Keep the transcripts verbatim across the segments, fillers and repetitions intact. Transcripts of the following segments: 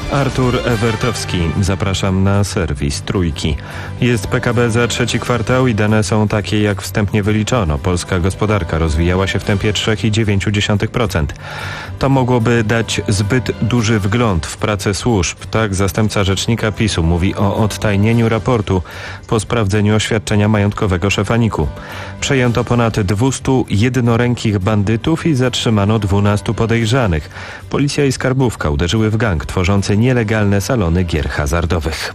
Artur Ewertowski. Zapraszam na serwis Trójki. Jest P K B za trzeci kwartał i dane są takie, jak wstępnie wyliczono. Polska gospodarka rozwijała się w tempie trzy przecinek dziewięć procent. To mogłoby dać zbyt duży wgląd w pracę służb. Tak zastępca rzecznika PiSu mówi o odtajnieniu raportu po sprawdzeniu oświadczenia majątkowego szefa N I K-u. Przejęto ponad dwustu jednorękich bandytów i zatrzymano dwunastu podejrzanych. Policja i skarbówka uderzyły w gang tworzący nielegalne salony gier hazardowych.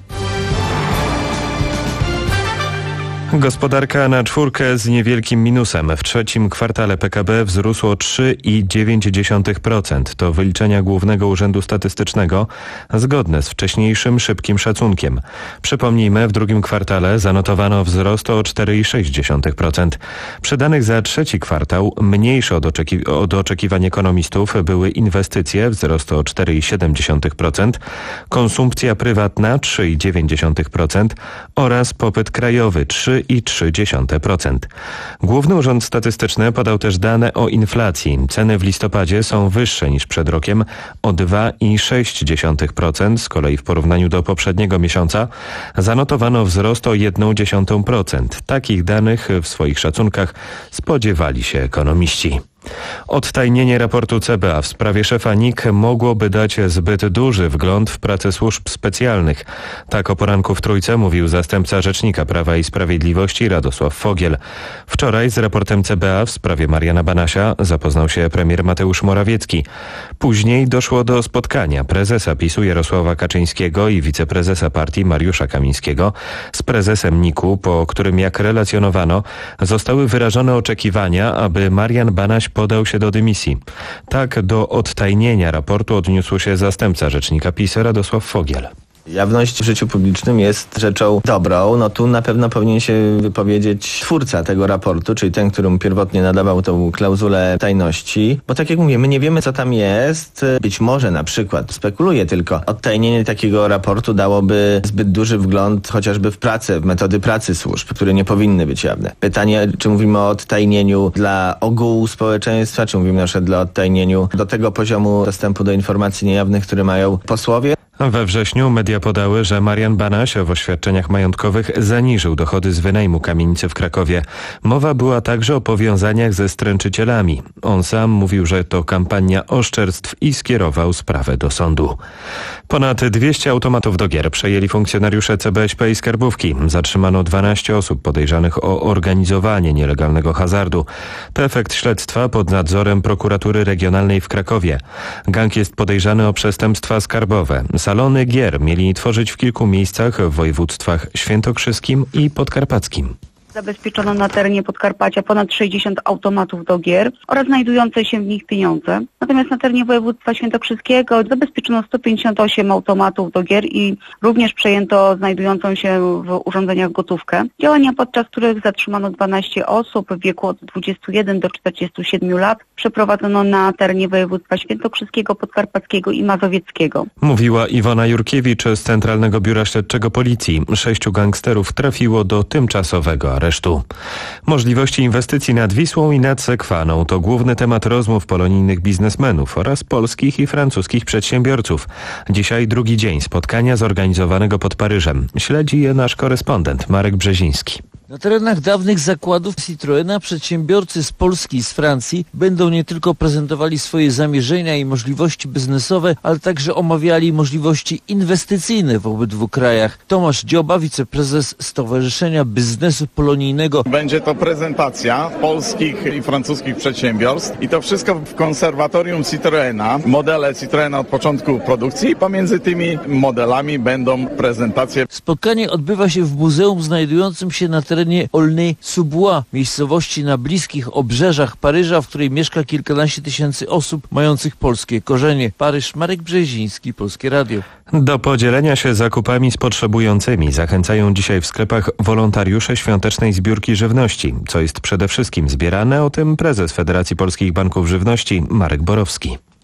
Gospodarka na czwórkę z niewielkim minusem. W trzecim kwartale P K B wzrósło trzy przecinek dziewięć procent. To wyliczenia Głównego Urzędu Statystycznego, zgodne z wcześniejszym szybkim szacunkiem. Przypomnijmy, w drugim kwartale zanotowano wzrost o cztery przecinek sześć procent. Przy danych za trzeci kwartał, mniejsze od, oczeki- od oczekiwań ekonomistów, były inwestycje, wzrost o cztery przecinek siedem procent, konsumpcja prywatna trzy przecinek dziewięć procent oraz popyt krajowy trzy przecinek trzy procent. Główny Urząd Statystyczny podał też dane o inflacji. Ceny w listopadzie są wyższe niż przed rokiem o dwa przecinek sześć procent. Z kolei w porównaniu do poprzedniego miesiąca zanotowano wzrost o jeden przecinek dziesięć procent. Takich danych w swoich szacunkach spodziewali się ekonomiści. Odtajnienie raportu C B A w sprawie szefa N I K mogłoby dać zbyt duży wgląd w pracę służb specjalnych. Tak o poranku w Trójce mówił zastępca rzecznika Prawa i Sprawiedliwości Radosław Fogiel. Wczoraj z raportem C B A w sprawie Mariana Banasia zapoznał się premier Mateusz Morawiecki. Później doszło do spotkania prezesa PiSu Jarosława Kaczyńskiego i wiceprezesa partii Mariusza Kamińskiego z prezesem N I K-u, po którym, jak relacjonowano, zostały wyrażone oczekiwania, aby Marian Banaś podał się do dymisji. Tak do odtajnienia raportu odniósł się zastępca rzecznika PiS Radosław Fogiel. Jawność w życiu publicznym jest rzeczą dobrą. No tu na pewno powinien się wypowiedzieć twórca tego raportu, czyli ten, którym pierwotnie nadawał tą klauzulę tajności. Bo tak jak mówię, my nie wiemy, co tam jest. Być może na przykład, spekuluję tylko, odtajnienie takiego raportu dałoby zbyt duży wgląd chociażby w pracę, w metody pracy służb, które nie powinny być jawne. Pytanie, czy mówimy o odtajnieniu dla ogółu społeczeństwa, czy mówimy na przykład dla odtajnieniu do tego poziomu dostępu do informacji niejawnych, które mają posłowie. We wrześniu media podały, że Marian Banaś w oświadczeniach majątkowych zaniżył dochody z wynajmu kamienicy w Krakowie. Mowa była także o powiązaniach ze stręczycielami. On sam mówił, że to kampania oszczerstw i skierował sprawę do sądu. Ponad dwieście automatów do gier przejęli funkcjonariusze C B S P i skarbówki. Zatrzymano dwanaście osób podejrzanych o organizowanie nielegalnego hazardu. To efekt śledztwa pod nadzorem prokuratury regionalnej w Krakowie. Gang jest podejrzany o przestępstwa skarbowe. Salony gier mieli tworzyć w kilku miejscach w województwach świętokrzyskim i podkarpackim. Zabezpieczono na terenie Podkarpacia ponad sześćdziesiąt automatów do gier oraz znajdujące się w nich pieniądze. Natomiast na terenie województwa świętokrzyskiego zabezpieczono sto pięćdziesiąt osiem automatów do gier i również przejęto znajdującą się w urządzeniach gotówkę. Działania, podczas których zatrzymano dwanaście osób w wieku od dwudziestu jeden do czterdziestu siedmiu lat, przeprowadzono na terenie województwa świętokrzyskiego, podkarpackiego i mazowieckiego. Mówiła Iwona Jurkiewicz z Centralnego Biura Śledczego Policji. Sześciu gangsterów trafiło do tymczasowego aresztu. Możliwości inwestycji nad Wisłą i nad Sekwaną to główny temat rozmów polonijnych biznesmenów oraz polskich i francuskich przedsiębiorców. Dzisiaj drugi dzień spotkania zorganizowanego pod Paryżem. Śledzi je nasz korespondent Marek Brzeziński. Na terenach dawnych zakładów Citroena przedsiębiorcy z Polski i z Francji będą nie tylko prezentowali swoje zamierzenia i możliwości biznesowe, ale także omawiali możliwości inwestycyjne w obydwu krajach. Tomasz Dzioba, wiceprezes Stowarzyszenia Biznesu Polonijnego. Będzie to prezentacja polskich i francuskich przedsiębiorstw i to wszystko w konserwatorium Citroena. Modele Citroena od początku produkcji i pomiędzy tymi modelami będą prezentacje. Spotkanie odbywa się w muzeum znajdującym się na terenie terenie Aulnay-sous-Bois, miejscowości na bliskich obrzeżach Paryża, w której mieszka kilkanaście tysięcy osób mających polskie korzenie. Paryż, Marek Brzeziński, Polskie Radio. Do podzielenia się zakupami z potrzebującymi zachęcają dzisiaj w sklepach wolontariusze świątecznej zbiórki żywności. Co jest przede wszystkim zbierane, o tym prezes Federacji Polskich Banków Żywności Marek Borowski.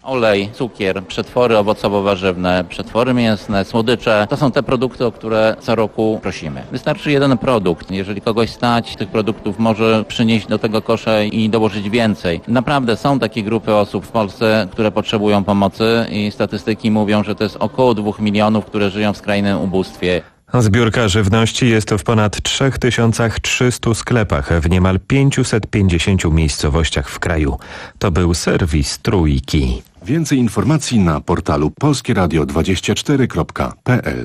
Olej, cukier, przetwory owocowo-warzywne, przetwory mięsne, słodycze. To są te produkty, o które co roku prosimy. Wystarczy jeden produkt. Jeżeli kogoś stać, tych produktów może przynieść do tego kosza i dołożyć więcej. Naprawdę są takie grupy osób w Polsce, które potrzebują pomocy i statystyki mówią, że to jest około dwóch milionów, które żyją w skrajnym ubóstwie. Zbiórka żywności jest w ponad trzy tysiące trzysta sklepach w niemal pięćset pięćdziesięciu miejscowościach w kraju. To był serwis Trójki. Więcej informacji na portalu polskie radio dwadzieścia cztery kropka p l.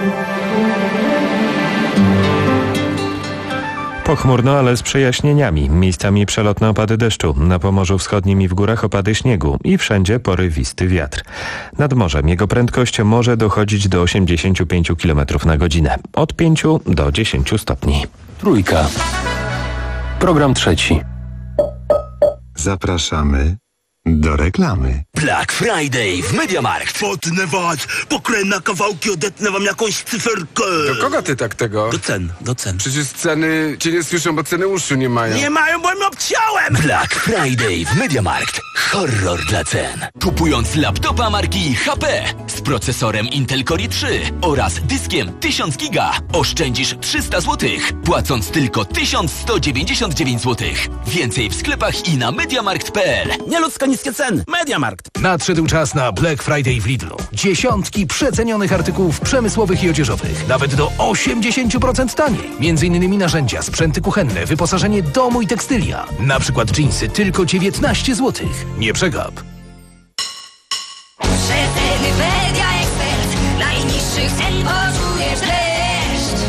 Pochmurno, ale z przejaśnieniami. Miejscami przelotne opady deszczu. Na Pomorzu Wschodnim i w górach opady śniegu. I wszędzie porywisty wiatr. Nad morzem jego prędkość może dochodzić do osiemdziesiąt pięć kilometrów na godzinę. Od pięciu do dziesięciu stopni. Trójka. Program trzeci. Zapraszamy do reklamy. Black Friday w MediaMarkt. Potnę was, pokręcę kawałki, odetnę wam jakąś cyferkę. Do kogo ty tak tego? Do cen, do cen. Przecież ceny cię nie słyszą, bo ceny uszu nie mają. Nie mają, bo im obciąłem! Black Friday w MediaMarkt. Horror dla cen. Kupując laptopa marki H P z procesorem Intel Core i trzy oraz dyskiem tysiąc giga, oszczędzisz trzysta złotych, płacąc tylko tysiąc sto dziewięćdziesiąt dziewięć złotych. Więcej w sklepach i na mediamarkt kropka p l. Nieludzko niskie ceny. MediaMarkt. Nadszedł czas na Black Friday w Lidlu. Dziesiątki przecenionych artykułów przemysłowych i odzieżowych. Nawet do osiemdziesiąt procent taniej. Między innymi narzędzia, sprzęty kuchenne, wyposażenie domu i tekstylia. Na przykład dżinsy tylko dziewiętnaście złotych. Nie przegap. Przeceny Media Expert. Najniższych cen poczujesz dreszcz.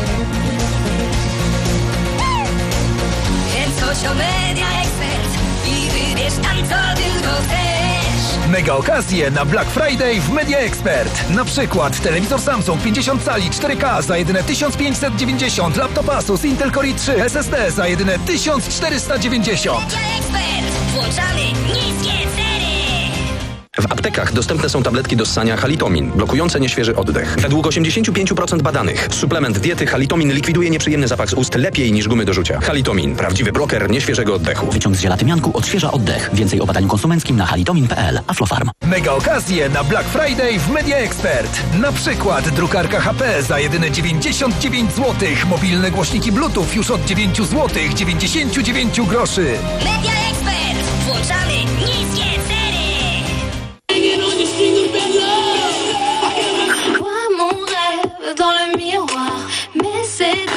Więc chodź do Media Expert i wybierz tam, co tylko chcesz. Mega okazje na Black Friday w Media Expert. Na przykład telewizor Samsung pięćdziesiąt cali cztery K za jedyne tysiąc pięćset dziewięćdziesiąt, laptop Asus Intel Core i trzy S S D za jedyne tysiąc czterysta dziewięćdziesiąt. Media Expert. Włączamy niskie ceny. W aptekach dostępne są tabletki do ssania Halitomin, blokujące nieświeży oddech. Według osiemdziesiąt pięć procent badanych suplement diety Halitomin likwiduje nieprzyjemny zapach z ust lepiej niż gumy do rzucia. Halitomin, prawdziwy bloker nieświeżego oddechu. Wyciąg z żelatymianku odświeża oddech. Więcej o badaniu konsumenckim na halitomin kropka p l. Aflofarm. Mega okazje na Black Friday w Media Expert. Na przykład drukarka H P za jedyne dziewięćdziesiąt dziewięć złotych. Mobilne głośniki Bluetooth już od dziewięć złotych dziewięćdziesiąt dziewięć groszy. Media Expert. Włączamy niskie ceny. Dans le miroir, mais c'est...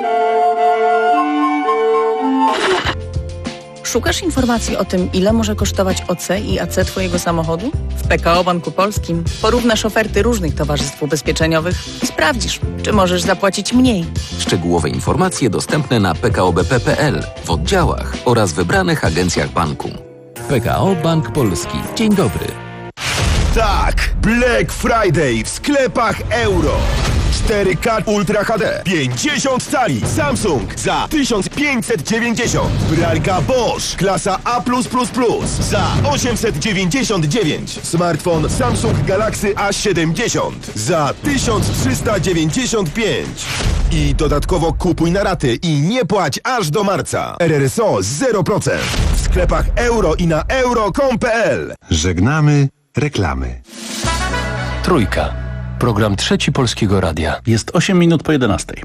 Szukasz informacji o tym, ile może kosztować O C i A C Twojego samochodu? W P K O Banku Polskim porównasz oferty różnych towarzystw ubezpieczeniowych i sprawdzisz, czy możesz zapłacić mniej. Szczegółowe informacje dostępne na p k o b p kropka p l, w oddziałach oraz wybranych agencjach banku. P K O Bank Polski. Dzień dobry. Tak! Black Friday w sklepach Euro. cztery K Ultra H D pięćdziesiąt cali Samsung za tysiąc pięćset dziewięćdziesiąt. Pralka Bosch klasa A plus plus plus za osiemset dziewięćdziesiąt dziewięć. Smartfon Samsung Galaxy A siedemdziesiąt za tysiąc trzysta dziewięćdziesiąt pięć. I dodatkowo kupuj na raty i nie płać aż do marca. R R S O zero procent. W sklepach Euro i na euro kropka com kropka p l. Żegnamy reklamy. Trójka. Program trzeci Polskiego Radia. Jest osiem minut po jedenastej.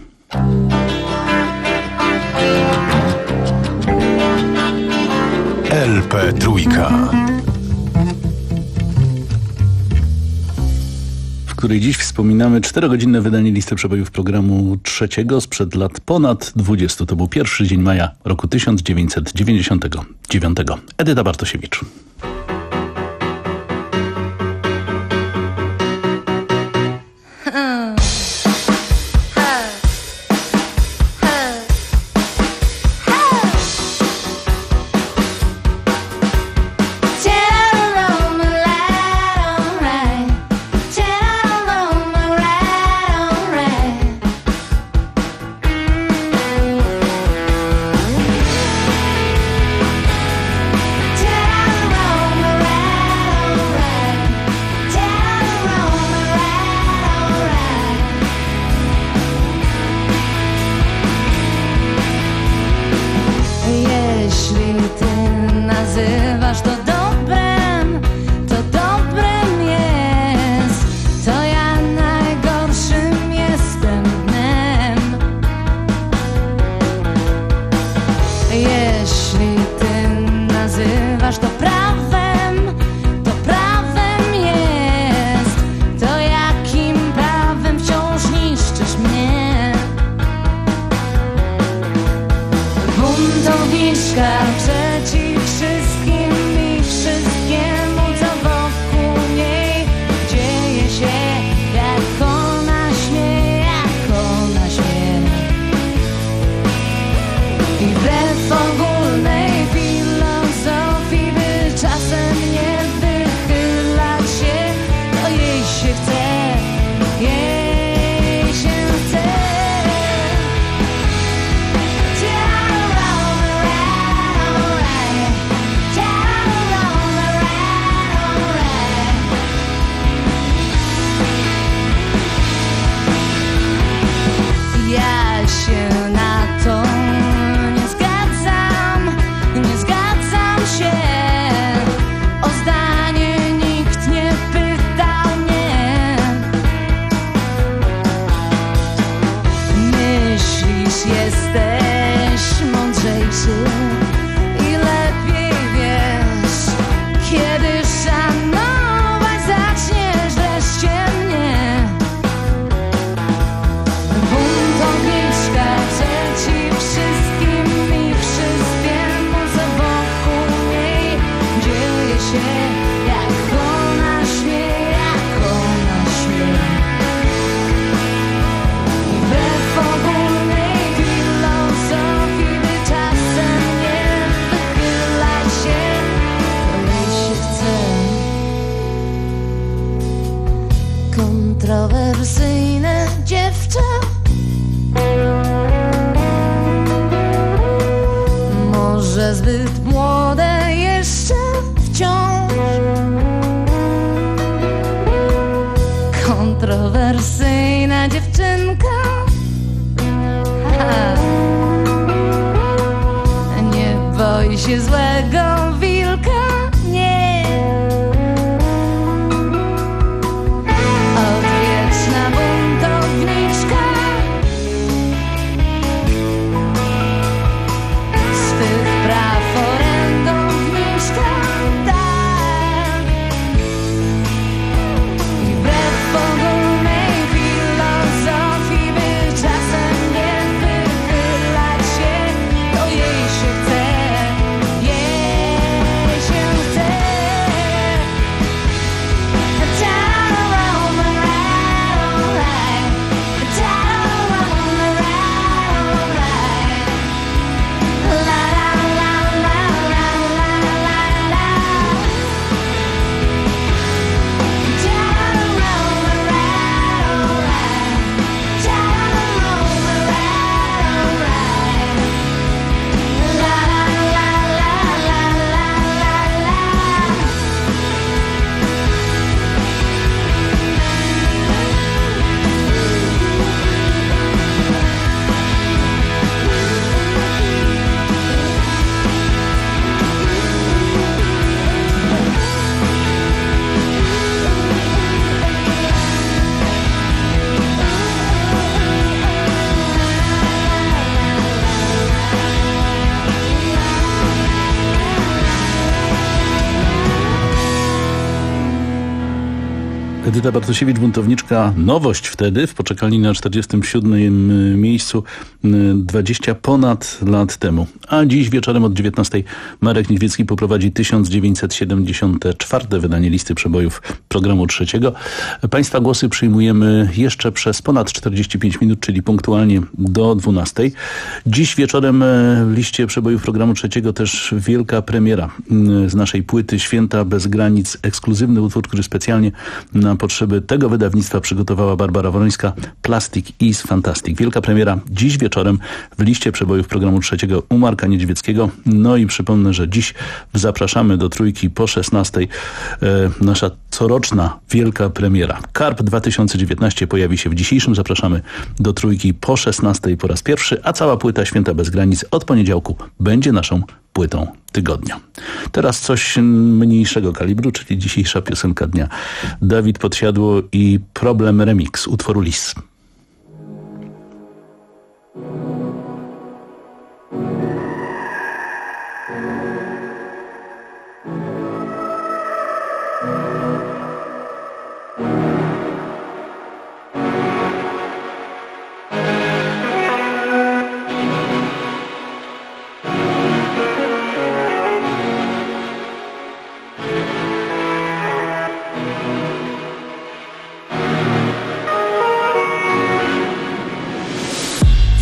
L P Trójka. W której dziś wspominamy czterogodzinne wydanie listy przebojów programu trzeciego sprzed lat ponad dwudziestu. To był pierwszy dzień maja roku tysiąc dziewięćset dziewięćdziesiątego dziewiątego. Edyta Bartosiewicz. Down Agnieszka przeciw wszystkim i wszystkiemu, co wokół niej dzieje się, jak ona śmie, jak ona śmie. I wbrew ogólnej filozofii, by czasem nie wychylać się, to jej się chce, jej się chce. Ja się na to nie zgadzam, nie zgadzam się. O zdanie nikt nie pytał mnie. Myślisz, jesteś mądrzejszy i lepiej wiesz, kiedy szanować zaczniesz wreszcie mnie. Bunt ogniska przeciw wszystkim i wszystkiemu, co wokół niej dzieje się, jak ona śmie, jak ona śmie. I wbrew ogólnej filozofii, by czasem nie wychylać się, to jej się chce. Kontrowersyjne dziewczę, może zbyt młode jeszcze wciąż. Kontrowersyjna dziewczynka, ha. Nie boi się złego wilka, nie. Odwieczna buntowniczka, swych praw orędowniczka, tak. I wbrew ogólnej filozofii, by czasem nie wychylać się, to jej się chce, jej się chce. Edyta Bartosiewicz, buntowniczka, nowość wtedy, w poczekalni na czterdziestym siódmym miejscu dwadzieścia ponad lat temu. A dziś wieczorem od dziewiętnastej Marek Niedźwiecki poprowadzi tysiąc dziewięćset siedemdziesiąte czwarte wydanie listy przebojów programu trzeciego. Państwa głosy przyjmujemy jeszcze przez ponad czterdzieści pięć minut, czyli punktualnie do dwunastej. Dziś wieczorem w liście przebojów programu trzeciego też wielka premiera z naszej płyty Święta bez granic. Ekskluzywny utwór, który specjalnie na potrzeby tego wydawnictwa przygotowała Barbara Worońska. Plastic is Fantastic. Wielka premiera dziś wieczorem w liście przebojów programu trzeciego u Marka Niedźwieckiego. No i przypomnę, że dziś zapraszamy do trójki po szesnastej. E, nasza coroczna wielka premiera. Karp dwa tysiące dziewiętnaście pojawi się w dzisiejszym. Zapraszamy do trójki po szesnastej po raz pierwszy, a cała płyta Święta bez granic od poniedziałku będzie naszą płytą tygodnia. Teraz coś mniejszego kalibru, czyli dzisiejsza piosenka dnia. Dawid Podsiadło i Problem Remix utworu Lis.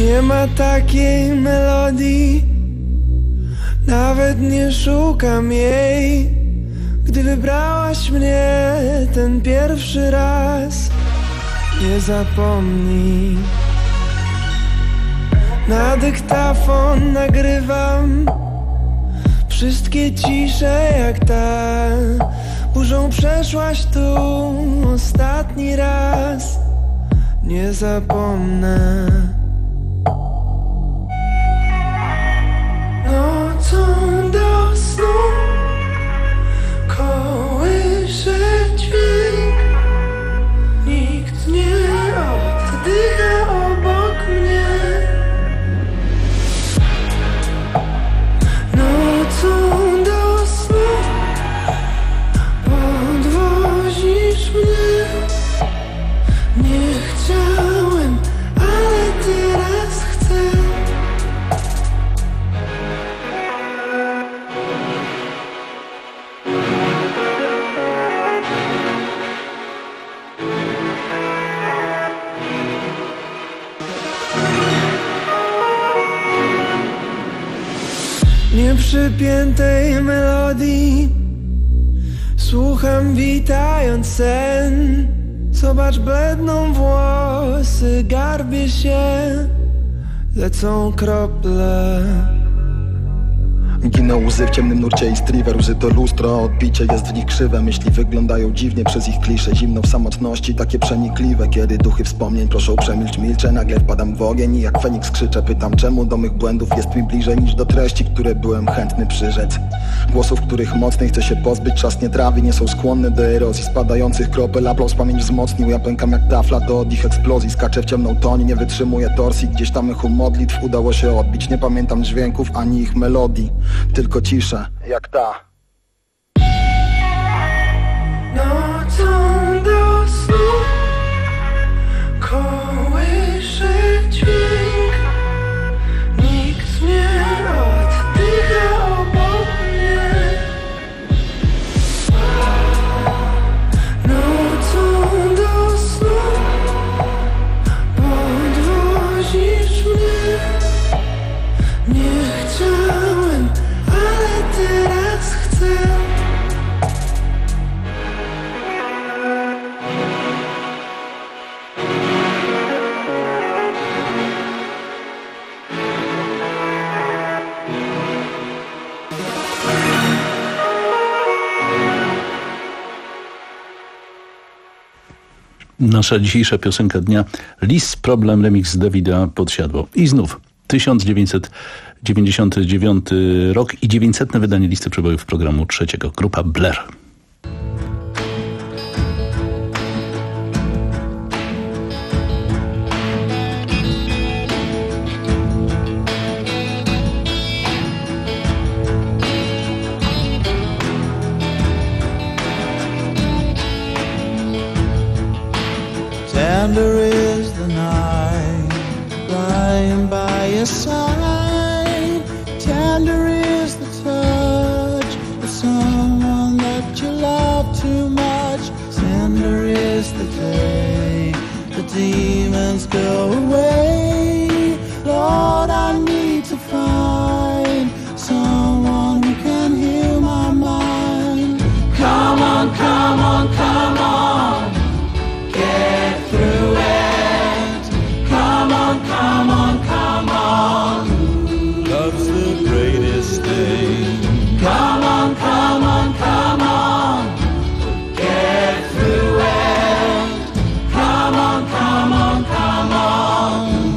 Nie ma takiej melodii, nawet nie szukam jej. Gdy wybrałaś mnie ten pierwszy raz, nie zapomnij. Na dyktafon nagrywam wszystkie cisze jak ta. Burzą przeszłaś tu ostatni raz, nie zapomnę. Nocą do snu kołysze dźwięk, nikt nie oddycha obok mnie. Nocą do snu podwozisz mnie. Nie chciałem, ale teraz chcę. Nieprzypiętej melodii słucham witając sen. Zobacz, bledną włosy, garbię się, lecą krople. Giną łzy w ciemnym nurcie i striver, łzy to lustro, odbicie jest w nich krzywe. Myśli wyglądają dziwnie przez ich klisze. Zimno w samotności, takie przenikliwe. Kiedy duchy wspomnień proszą przemilcz, milczę. Nagle wpadam w ogień i jak Feniks krzyczę. Pytam, czemu do mych błędów jest mi bliżej niż do treści, które byłem chętny przyrzec. Głosów, których mocniej chcę się pozbyć. Czas nie trawi, nie są skłonne do erozji spadających kropel. Aplauz pamięć wzmocnił, ja pękam jak tafla. To od ich eksplozji skaczę w ciemną toń, nie wytrzymuję torsji. Gdzieś tam echo modlitw udało się odbić. Nie pamiętam dźwięków ani ich melodii, tylko cisza, jak ta. Nocą do snu kołysze dźwięk, nikt nie oddycha obok mnie. Nocą do snu podwozisz mnie. Nie chciałem, ale teraz chcę. Nasza dzisiejsza piosenka dnia, Lis Problem, remix Dawida Podsiadło. I znów tysiąc dziewięćset dziewięćdziesiąty dziewiąty rok i dziewięćsetne wydanie listy przebojów programu trzeciego. Grupa Blair. Tender is the night, lying by your side. Tender is the touch of someone that you love too much. Tender is the day the demons go away. Lord, I need to find someone who can heal my mind. Come on, come on, come on, get through it. Come on, come on, come on. Love's the greatest thing. Come on, come on, come on, get through it. Come on, come on, come on.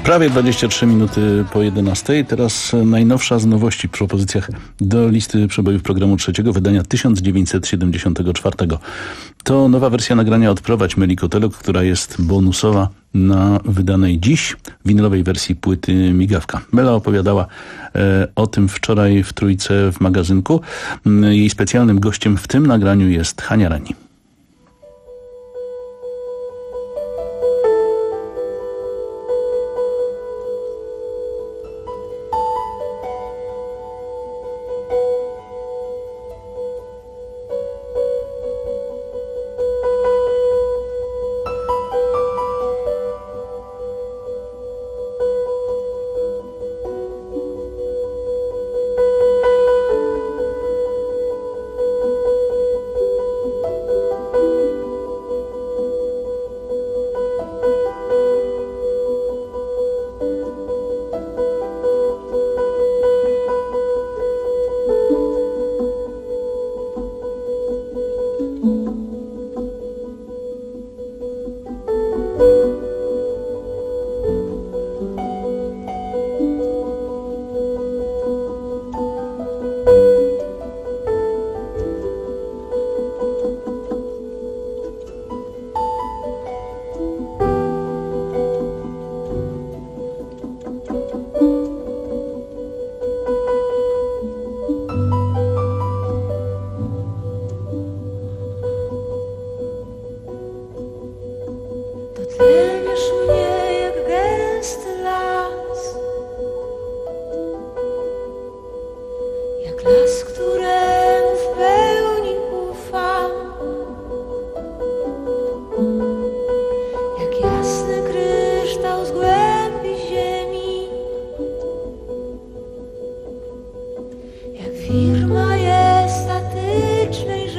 Prawie dwadzieścia trzy minuty po jedenastej. Teraz najnowsza z nowości w propozycjach do listy przebojów programu trzeciego wydania tysiąc dziewięćset siedemdziesiątego czwartego. To nowa wersja nagrania Odprowadź Melikotelok, która jest bonusowa na wydanej dziś winylowej wersji płyty Migawka. Mela opowiadała e, o tym wczoraj w Trójce w magazynku. Jej specjalnym gościem w tym nagraniu jest Hania Reni.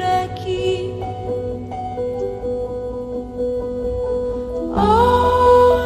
Oh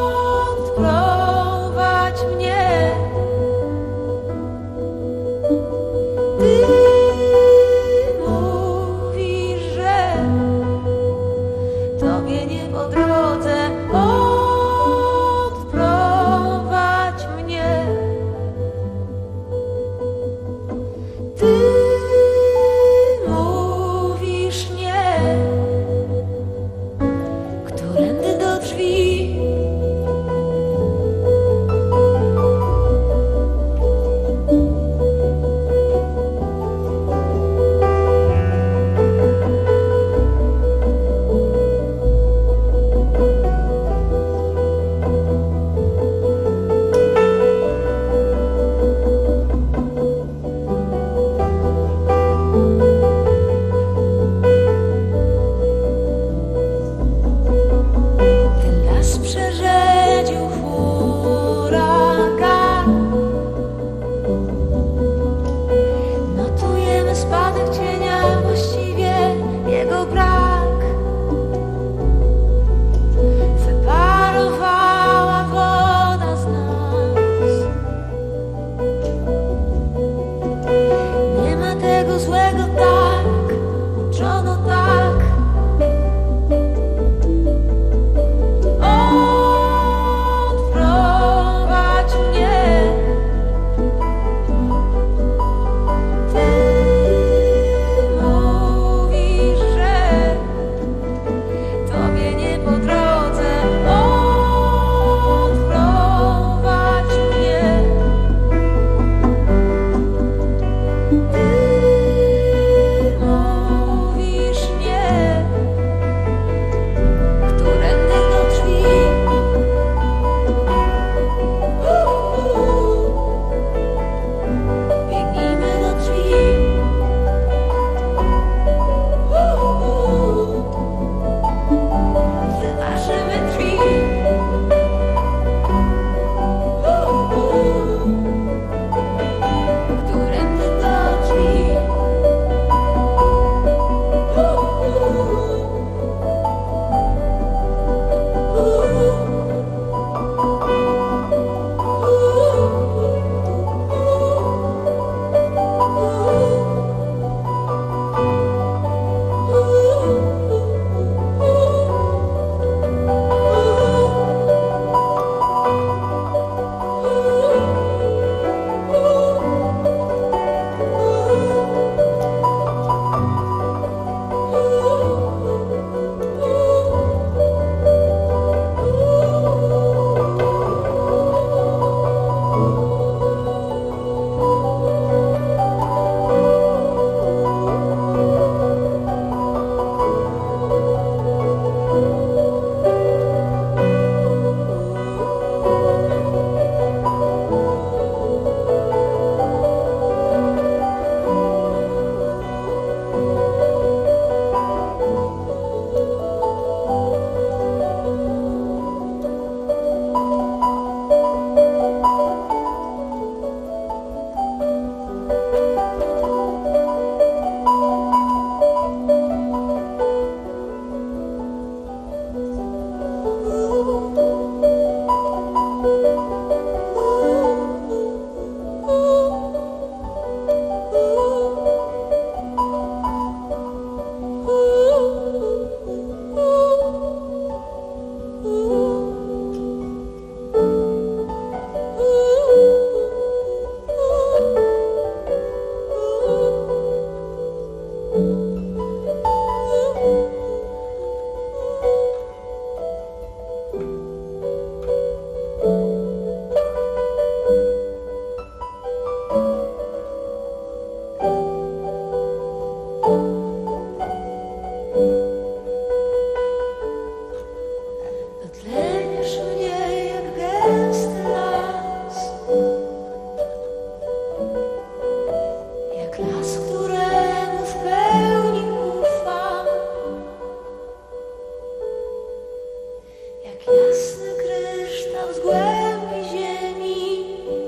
jasny kryształ z głębi ziemi,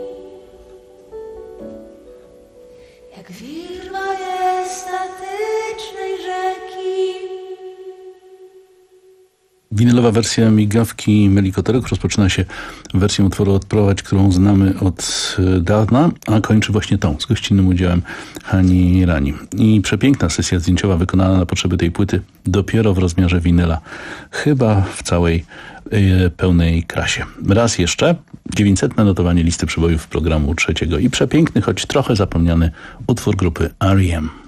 jak wir majestatycznej rzeki. Winylowa wersja migawki Melikoterek rozpoczyna się wersją utworu Odprowadź, którą znamy od dawna, a kończy właśnie tą, z gościnnym udziałem Hani Rani. I przepiękna sesja zdjęciowa wykonana na potrzeby tej płyty dopiero w rozmiarze winyla. Chyba w całej y, pełnej krasie. Raz jeszcze dziewięćsetne notowanie listy przebojów programu trzeciego i przepiękny, choć trochę zapomniany utwór grupy R E M.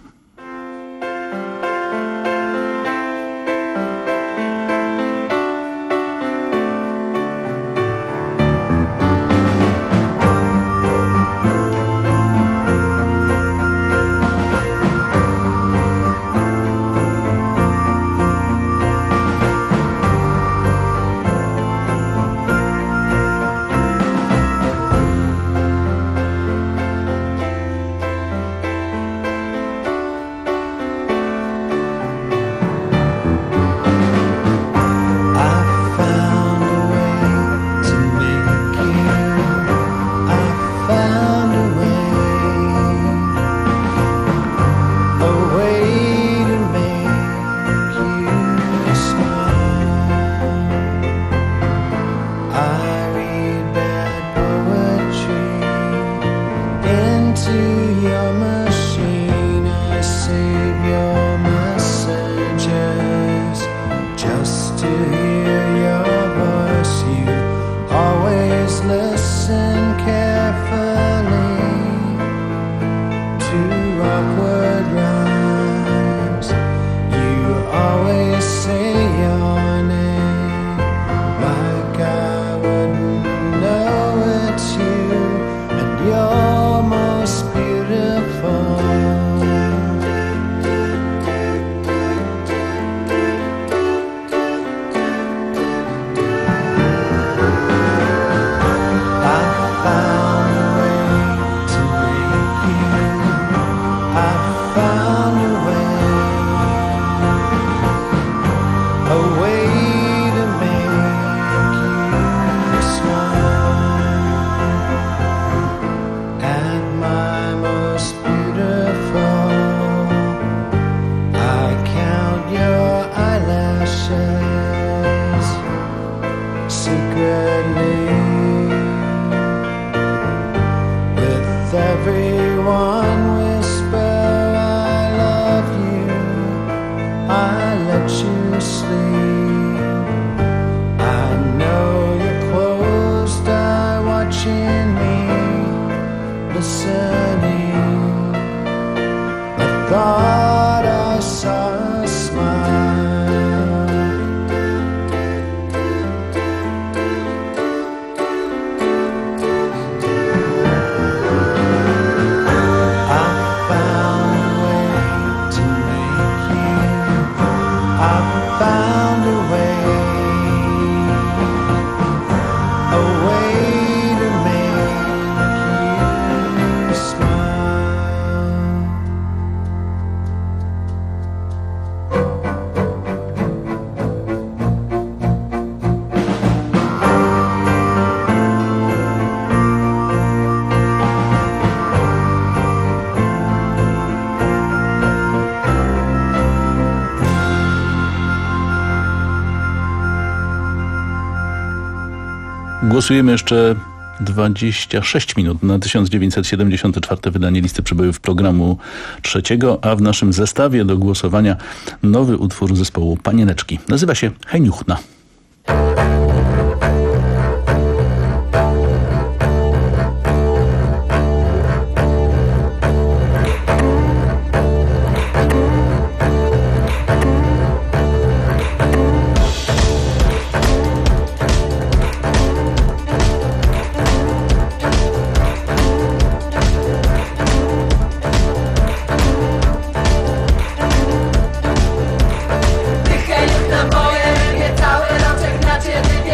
Głosujemy jeszcze dwadzieścia sześć minut na tysiąc dziewięćset siedemdziesiąte czwarte wydanie listy przebojów programu trzeciego, a w naszym zestawie do głosowania nowy utwór zespołu Panieneczki. Nazywa się Heniuchna. Cały roczek na ciebie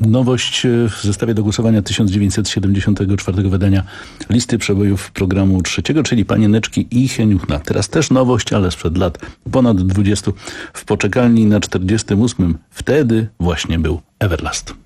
Nowość w zestawie do głosowania tysiąc dziewięćset siedemdziesiątego czwartego wydania listy przebojów programu trzeciego, czyli Panieneczki i Heniuchna. Teraz też nowość, ale sprzed lat ponad dwudziestu w poczekalni na czterdziestym ósmym. Wtedy właśnie był Everlast.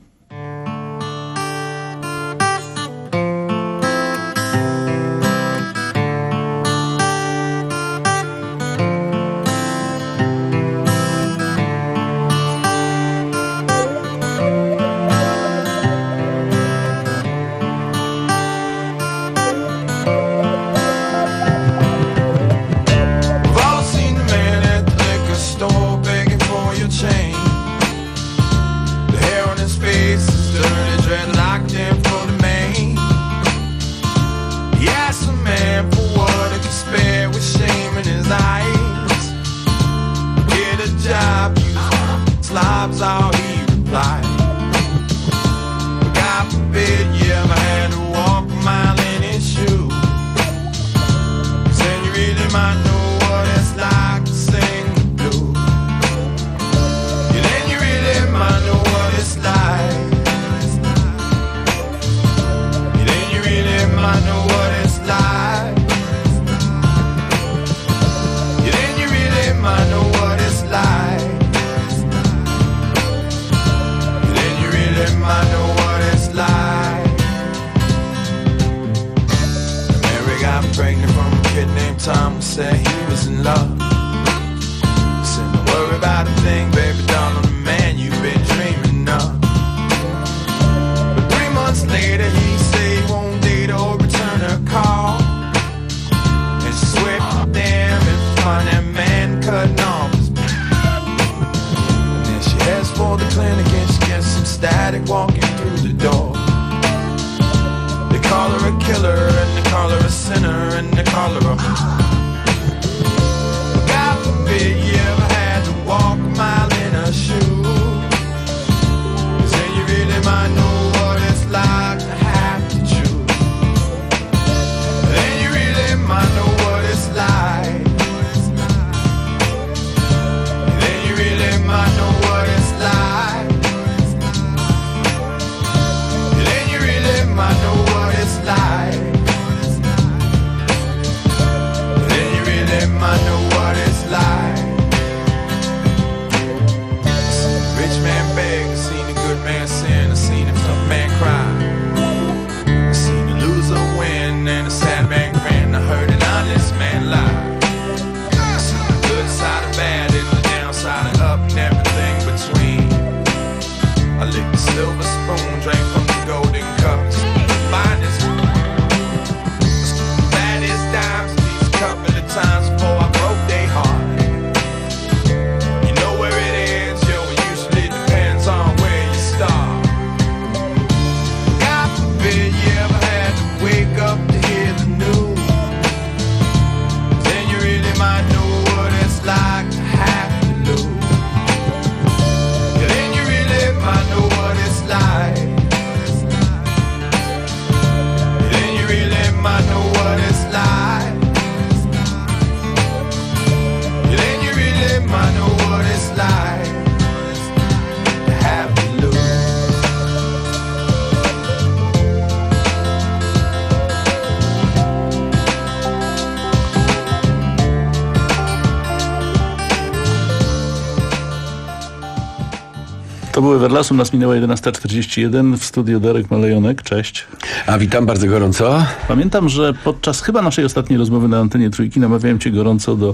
To był Everlasum, nas minęła jedenasta czterdzieści jeden, w studiu Darek Malejonek, cześć. A witam bardzo gorąco. Pamiętam, że podczas chyba naszej ostatniej rozmowy na antenie Trójki namawiałem cię gorąco do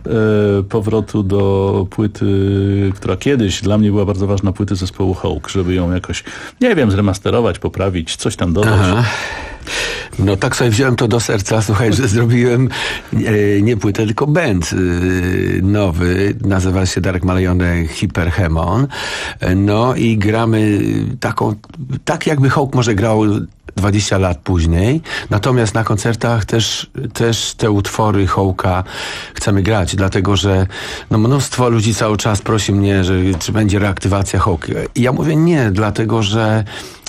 e, powrotu do płyty, która kiedyś dla mnie była bardzo ważna, płyty zespołu Hawk, żeby ją jakoś, nie wiem, zremasterować, poprawić, coś tam dodać. Aha. No tak sobie wziąłem to do serca, słuchaj, że zrobiłem e, nie płytę, tylko band e, nowy, nazywa się Darek Malejonek Hyperhemon. E, no i gramy taką, tak jakby Hawk może grał dwadzieścia lat później, natomiast na koncertach też, też te utwory Hawka chcemy grać, dlatego że no, mnóstwo ludzi cały czas prosi mnie, że czy będzie reaktywacja Hawk. I ja mówię nie, dlatego że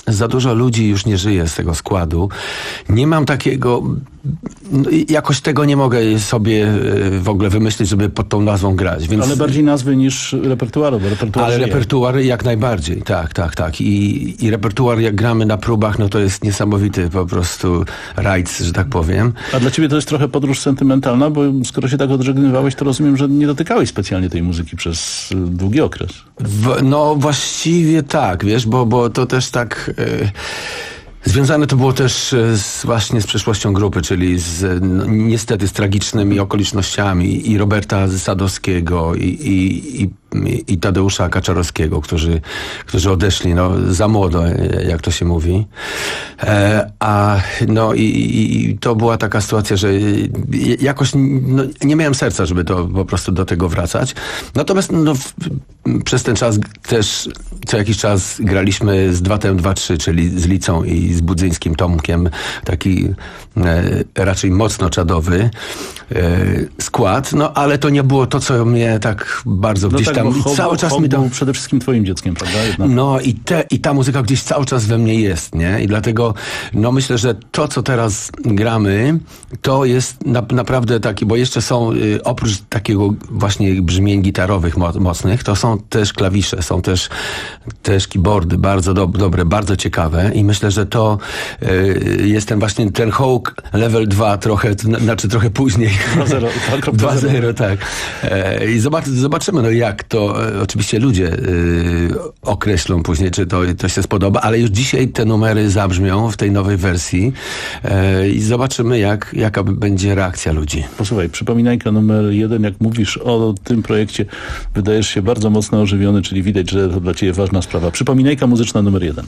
za dużo ludzi już nie żyje z tego składu. Nie mam takiego... No, jakoś tego nie mogę sobie w ogóle wymyślić, żeby pod tą nazwą grać. Więc... Ale bardziej nazwy niż repertuaru, bo repertuar Ale żyje. repertuar jak najbardziej, tak, tak, tak. I, I repertuar jak gramy na próbach, no to jest niesamowity po prostu rajc, że tak powiem. A dla ciebie to jest trochę podróż sentymentalna, bo skoro się tak odżegnywałeś, to rozumiem, że nie dotykałeś specjalnie tej muzyki przez długi okres. W, no właściwie tak, wiesz, bo, bo to też tak... Yy... Związane to było też z, właśnie z przeszłością grupy, czyli z, no, niestety z tragicznymi okolicznościami i Roberta Sadowskiego i, i, i, i Tadeusza Kaczarowskiego, którzy, którzy odeszli no, za młodo, jak to się mówi. E, a no i, i to była taka sytuacja, że jakoś no, nie miałem serca, żeby to po prostu do tego wracać. Natomiast no, w, przez ten czas też co jakiś czas graliśmy z dwa T dwa trzy, czyli z Licą i z Budzyńskim Tomkiem, taki e, raczej mocno czadowy e, skład, no ale to nie było to, co mnie tak bardzo No gdzieś tak, tam... bo I cały czas mi to... był przede wszystkim twoim dzieckiem, prawda? Jednak. No i, te, i ta muzyka gdzieś cały czas we mnie jest, nie? I dlatego no myślę, że to, co teraz gramy, to jest na, naprawdę taki, bo jeszcze są y, oprócz takiego właśnie brzmień gitarowych mo mocnych, to są też klawisze, są też, też keyboardy bardzo do, dobre, bardzo ciekawe i myślę, że to y, jest ten właśnie ten Hawk level dwa trochę, to, znaczy trochę później. dwa zero, tak. E, I zobac zobaczymy, no jak to e, oczywiście ludzie e, określą później, czy to, to się spodoba, ale już dzisiaj te numery zabrzmią w tej nowej wersji e, i zobaczymy, jak, jaka będzie reakcja ludzi. Posłuchaj, przypominajka numer jeden, jak mówisz o tym projekcie, wydajesz się bardzo mocno ożywiony, czyli widać, że to dla ciebie ważna sprawa. Przypominajka muzyczna numer jeden.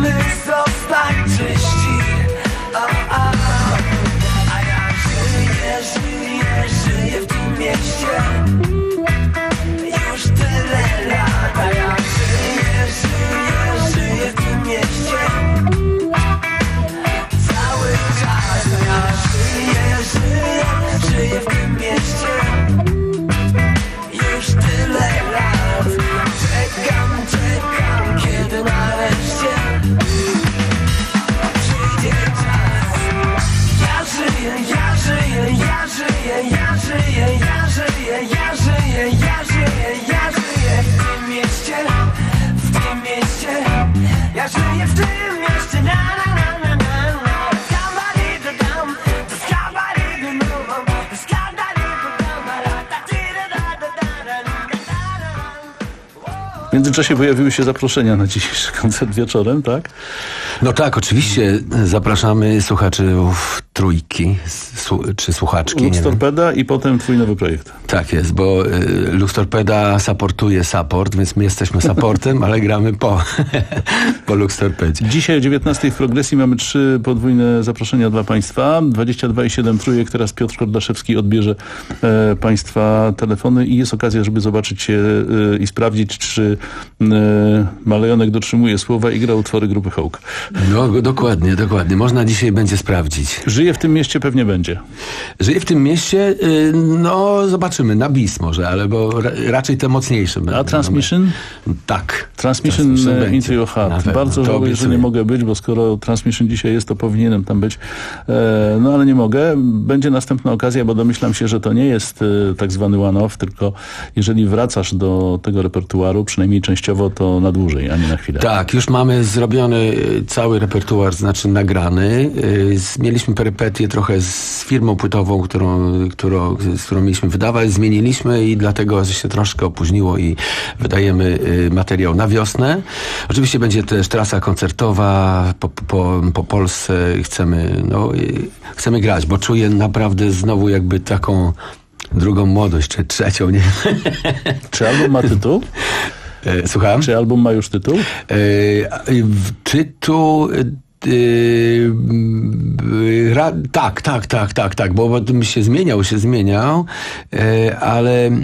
wolny zostań czyści. A, a, a ja żyję, żyję, żyję w tym mieście już tyle lat. A ja żyję, żyję, żyję w tym mieście cały czas. A ja żyję, żyję, żyję w tym mieście już tyle lat. Czekam, czekam, kiedy nareszcie przyjdzie czas. Ja żyję, ja żyję, ja żyję, ja żyję, ja żyję, ja żyję, ja żyję, ja żyję w tym mieście, w tym mieście. Ja żyję w tym mieście, na na na na na na. Somebody to dum, to somebody to move, to somebody to dum, da da da da da da. W międzyczasie pojawiły się zaproszenia na dzisiejszy koncert wieczorem, tak? No tak, oczywiście zapraszamy słuchaczów Trójki, su- czy słuchaczki. Lux nie wiem. Torpeda i potem twój nowy projekt. Tak jest, bo y, Lux Torpeda supportuje support, więc my jesteśmy supportem, ale gramy po, po Lux Torpedzie. Dzisiaj o dziewiętnastej w Progresji mamy trzy podwójne zaproszenia dla Państwa. dwadzieścia dwa i siedem trójek, teraz Piotr Kordaszewski odbierze e, Państwa telefony i jest okazja, żeby zobaczyć się e, i sprawdzić, czy e, Malejonek dotrzymuje słowa i gra utwory grupy Hawk. No dokładnie, dokładnie. Można dzisiaj będzie sprawdzić. Żyje w tym mieście, pewnie będzie. Żyje w tym mieście, y, no zobaczymy, na bis może, ale bo ra, raczej te mocniejsze będą. A Transmission? Tak. Transmission, transmission into your heart. Bardzo żałuję, że nie mogę być, bo skoro Transmission dzisiaj jest, to powinienem tam być. E, no ale nie mogę. Będzie następna okazja, bo domyślam się, że to nie jest e, tak zwany one-off, tylko jeżeli wracasz do tego repertuaru, przynajmniej częściowo, to na dłużej, a nie na chwilę. Tak, już mamy zrobiony cały repertuar, znaczy nagrany. Mieliśmy perypetię trochę z firmą płytową, którą, którą, z którą mieliśmy wydawać. Zmieniliśmy i dlatego się troszkę opóźniło i wydajemy materiał na wiosnę. Oczywiście będzie też trasa koncertowa po, po, po Polsce. Chcemy, no, chcemy grać, bo czuję naprawdę znowu jakby taką drugą młodość, czy trzecią, nie? Czy album ma tytuł? Słucham? Czy album ma już tytuł? E, tytuł... Yy, ra, tak, tak, tak, tak, tak, bo się zmieniał, się zmieniał, yy, ale yy,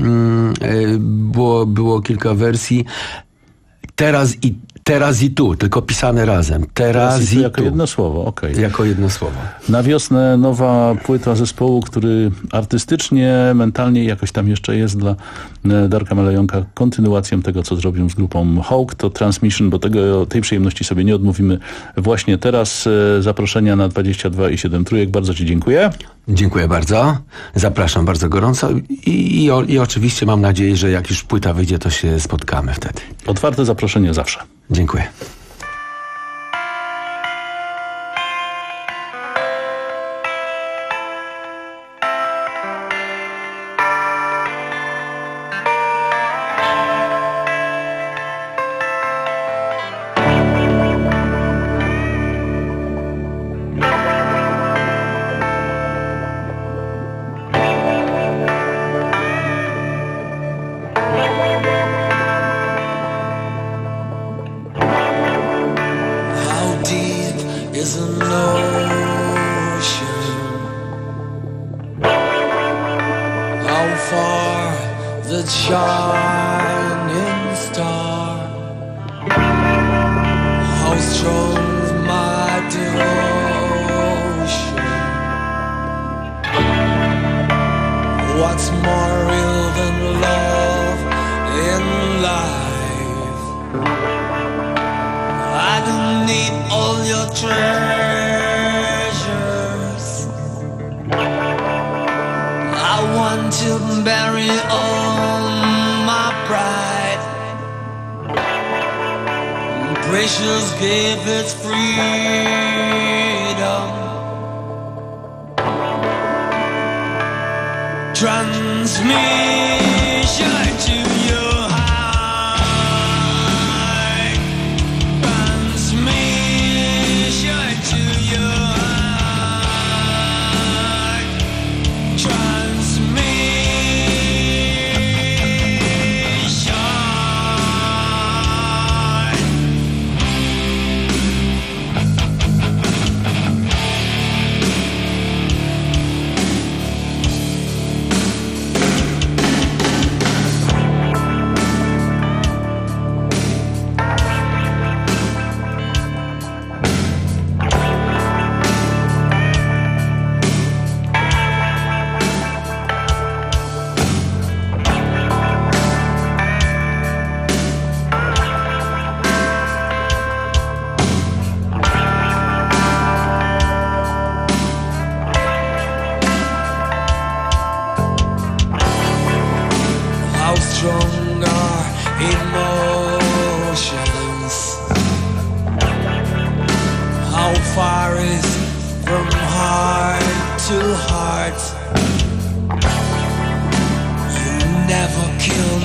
było, było kilka wersji. Teraz i Teraz i tu, tylko pisane razem. Teraz, Teraz i tu. Jako jedno słowo, okej. Okay. Jako jedno słowo. Na wiosnę nowa płyta zespołu, który artystycznie, mentalnie jakoś tam jeszcze jest dla Darka Malejonka kontynuacją tego, co zrobił z grupą Hawk. To Transmission, bo tego, tej przyjemności sobie nie odmówimy właśnie teraz. Zaproszenia na dwadzieścia dwa i siedem trójek. Bardzo Ci dziękuję. Dziękuję bardzo. Zapraszam bardzo gorąco i, i, i oczywiście mam nadzieję, że jak już płyta wyjdzie, to się spotkamy wtedy. Otwarte zaproszenie zawsze. Dziękuję.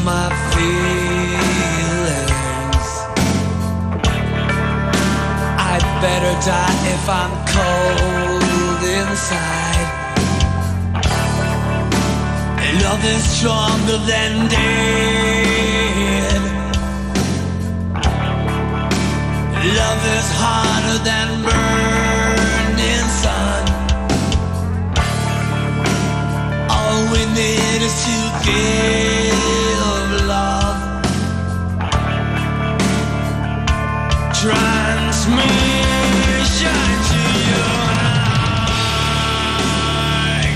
my feelings. I'd better die if I'm cold inside. Love is stronger than dead. Love is harder than burning sun. All we need is to give love. Transmission to your eye.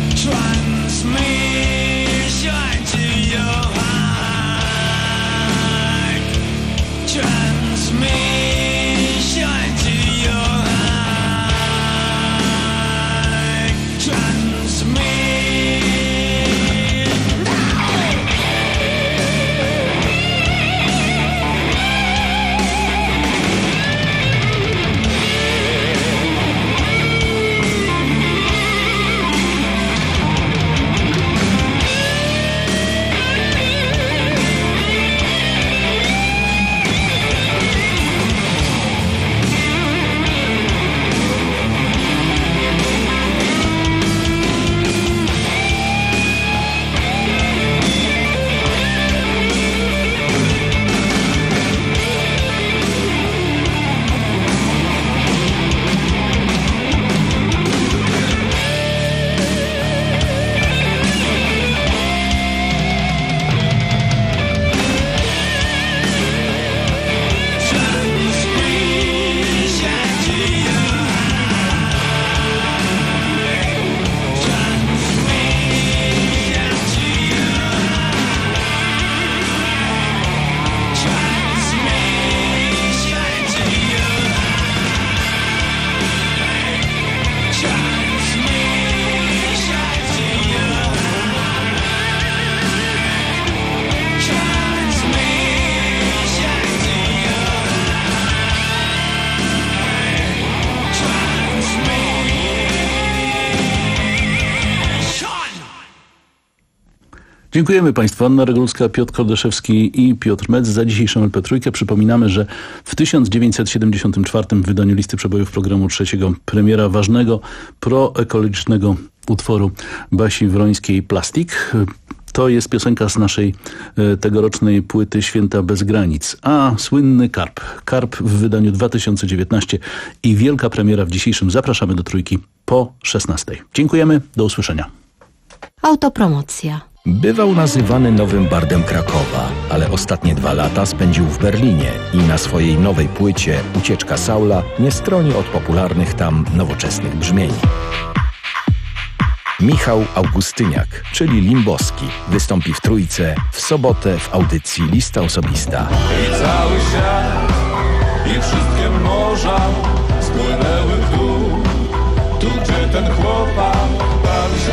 Transmission to your eye. Transmission to your eye. Transmission. Dziękujemy Państwu. Anna Regulska, Piotr Koldeszewski i Piotr Mec za dzisiejszą el pe trzy. Przypominamy, że w tysiąc dziewięćset siedemdziesiątym czwartym w wydaniu listy przebojów programu trzeciego premiera ważnego, proekologicznego utworu Basi Wrońskiej Plastik. To jest piosenka z naszej e, tegorocznej płyty Święta bez granic. A słynny Karp. Karp w wydaniu dwa tysiące dziewiętnastym i wielka premiera w dzisiejszym. Zapraszamy do Trójki po szesnastej. Dziękujemy. Do usłyszenia. Autopromocja. Bywał nazywany nowym bardem Krakowa, ale ostatnie dwa lata spędził w Berlinie i na swojej nowej płycie Ucieczka Saula nie stroni od popularnych tam nowoczesnych brzmień. Michał Augustyniak, czyli Limboski, wystąpi w Trójce w sobotę w audycji Lista Osobista. I cały świat, i wszystkie morza spłynęły tu, tu gdzie ten chłopak bawi się.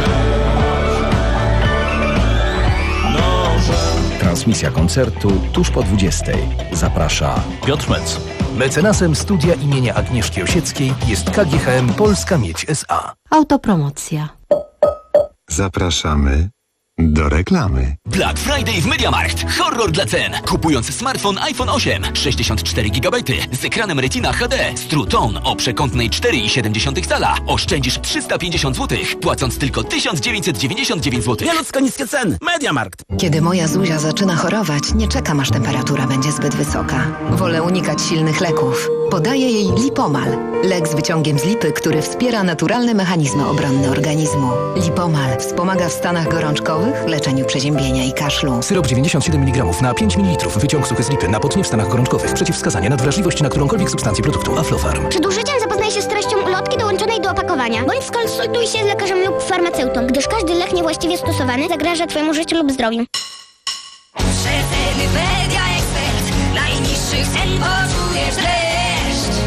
Transmisja koncertu tuż po dwudziestej. Zaprasza Piotr Mec. Mecenasem studia imienia Agnieszki Osieckiej jest K G H M Polska Miedź S A. Autopromocja. Zapraszamy do reklamy. Black Friday w MediaMarkt. Horror dla cen. Kupując smartfon iPhone osiem, sześćdziesiąt cztery gigabajty z ekranem Retina H D z True Tone o przekątnej cztery i siedem dziesiątych cala oszczędzisz trzysta pięćdziesiąt złotych, płacąc tylko tysiąc dziewięćset dziewięćdziesiąt dziewięć złotych. Nieludzko niskie ceny. MediaMarkt. Kiedy moja Zuzia zaczyna chorować, nie czekam aż temperatura będzie zbyt wysoka. Wolę unikać silnych leków. Podaję jej Lipomal. Lek z wyciągiem z lipy, który wspiera naturalne mechanizmy obronne organizmu. Lipomal wspomaga w stanach gorączkowych, leczeniu przeziębienia i kaszlu. Syrop dziewięćdziesiąt siedem miligramów na pięć mililitrów. Wyciąg suchy z lipy na potnie w stanach gorączkowych. Przeciwwskazania na wrażliwość na którąkolwiek substancję produktu. Aflofarm. Przed użyciem zapoznaj się z treścią ulotki dołączonej do opakowania, bądź skonsultuj się z lekarzem lub farmaceutą, gdyż każdy lek niewłaściwie stosowany zagraża Twojemu życiu lub zdrowiu. Przeceny Media Expert. Najniższych cen poczujesz dreszcz.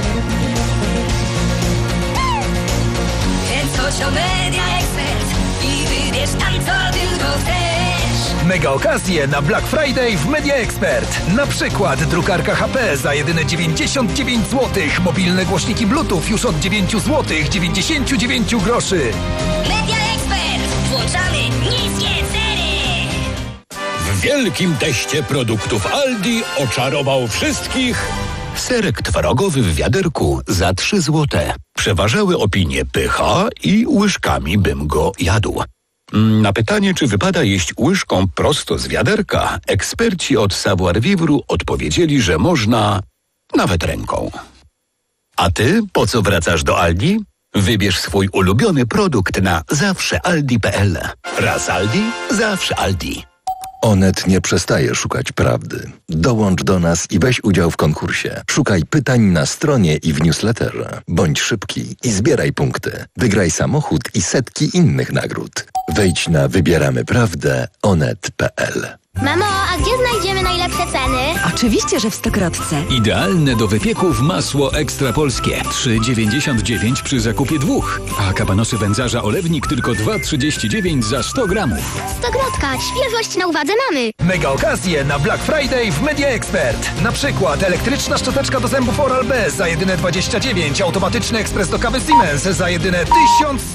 Kręć coś o Media Expert i wybierz tam, co tylko chcesz. Mega okazje na Black Friday w Media Expert. Na przykład drukarka H P za jedyne dziewięćdziesiąt dziewięć złotych. Mobilne głośniki Bluetooth już od dziewięć złotych dziewięćdziesiąt dziewięć groszy. Media Expert. Włączamy niskie ceny. W W wielkim teście produktów Aldi oczarował wszystkich serek twarogowy w wiaderku za trzy złote. Przeważały opinie pycha i łyżkami bym go jadł. Na pytanie, czy wypada jeść łyżką prosto z wiaderka, eksperci od Savoir Vivre odpowiedzieli, że można nawet ręką. A ty po co wracasz do Aldi? Wybierz swój ulubiony produkt na zawsze aldi kropka p l. Raz Aldi, zawsze Aldi. Onet nie przestaje szukać prawdy. Dołącz do nas i weź udział w konkursie. Szukaj pytań na stronie i w newsletterze. Bądź szybki i zbieraj punkty. Wygraj samochód i setki innych nagród. Wejdź na wybieramy prawdę onet kropka p l. Mamo, a gdzie znajdziemy najlepsze ceny? Oczywiście, że w Stokrotce. Idealne do wypieków masło ekstra polskie. trzy dziewięćdziesiąt dziewięć przy zakupie dwóch. A kabanosy wędzarza olewnik tylko dwa trzydzieści dziewięć za sto gramów. Stokrotkę, świeżość na uwadze mamy. Mega okazje na Black Friday w Media Expert. Na przykład elektryczna szczoteczka do zębów Oral-B za jedyne dwadzieścia dziewięć, automatyczny ekspres do kawy Siemens za jedyne tysiąc